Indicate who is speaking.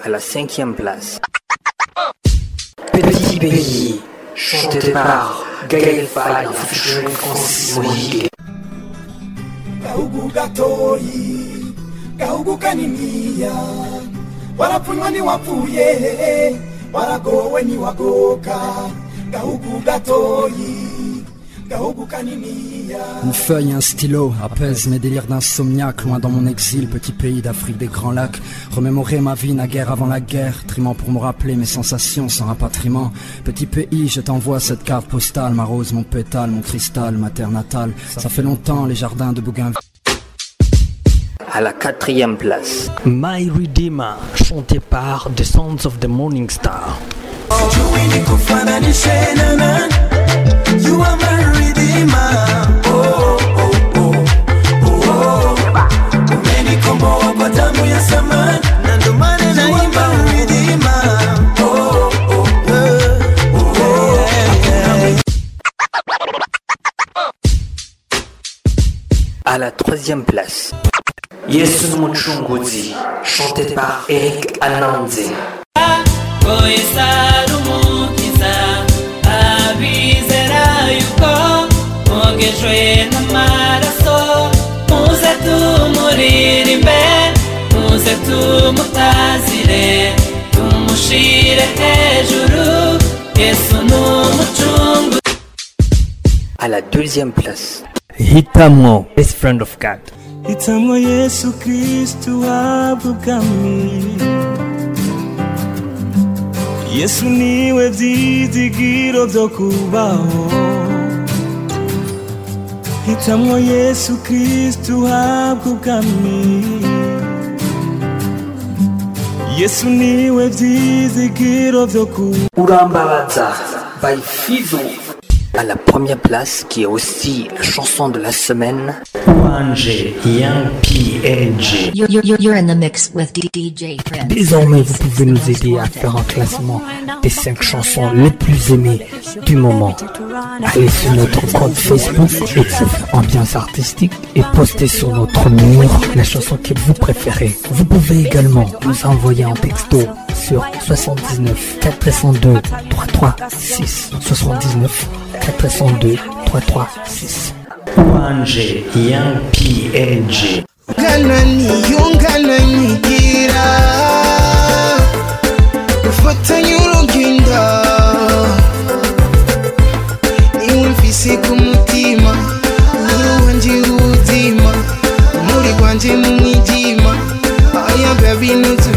Speaker 1: à la 5e place. Petit pays, chanté par Gaël Faye featuring Francis Moïse.
Speaker 2: Gahugu gatoi, gahugu kaniniya, warapunywa ni wapuye, waragowe ni wagoka, gahugu gatoi.
Speaker 3: Une feuille et un stylo apaisent mes délires d'insomniaque. Loin dans mon exil, petit pays d'Afrique des grands lacs. Remémorer ma vie naguère avant la guerre, trimant pour me rappeler mes sensations sans rapatriement. Petit pays, je t'envoie cette carte postale, ma rose, mon pétale, mon cristal, ma terre natale. Ça fait longtemps les jardins de Bougainville.
Speaker 1: À la 4e place,
Speaker 4: My Redeemer, chanté par The Sons of the Morning Star.
Speaker 2: You are my redeemer. Oh, oh, oh, oh, oh. Many combo kwa damu ya samani. Na ndo maana naimba redeemer. Oh, oh, oh, oh, yeah.
Speaker 1: À la 3e place, Yesu Muchunguzi, chanté par Eric Ananze.
Speaker 5: Ogejwe n'amaraso muze tumuririmbe muze tumutazire tumushire hejuru Yesu n'umucungu.
Speaker 1: À la 2e place,
Speaker 4: Hitamwo, best friend of God.
Speaker 6: Hitamwo Yesu Kristu abugami. Yesu niwe vyizigiro vyo kubaho. Hitamwo Yesu Kristu habugami. Yesu niwe vyizigiro vyo kubaho.
Speaker 1: Urambabaza by Fizo. À la 1e place, qui est aussi la chanson de la semaine,
Speaker 4: Ouanje, Young PNG.
Speaker 7: You're in the mix with DJ Friend.
Speaker 8: Désormais, vous pouvez nous aider à faire un classement des 5 chansons les plus aimées du moment. Allez sur notre compte Facebook, Ambiance Artistique, et postez sur notre mur la chanson que vous préférez. Vous pouvez également nous envoyer un texto sur 79 402 336 79 402 336.
Speaker 4: Ouanje, Young PNG.
Speaker 2: Kanani gira ufatanye urugendo niwe mfise ku mutima niwe wanje ubuzima muri rwanje mu mwijima aya baby nutu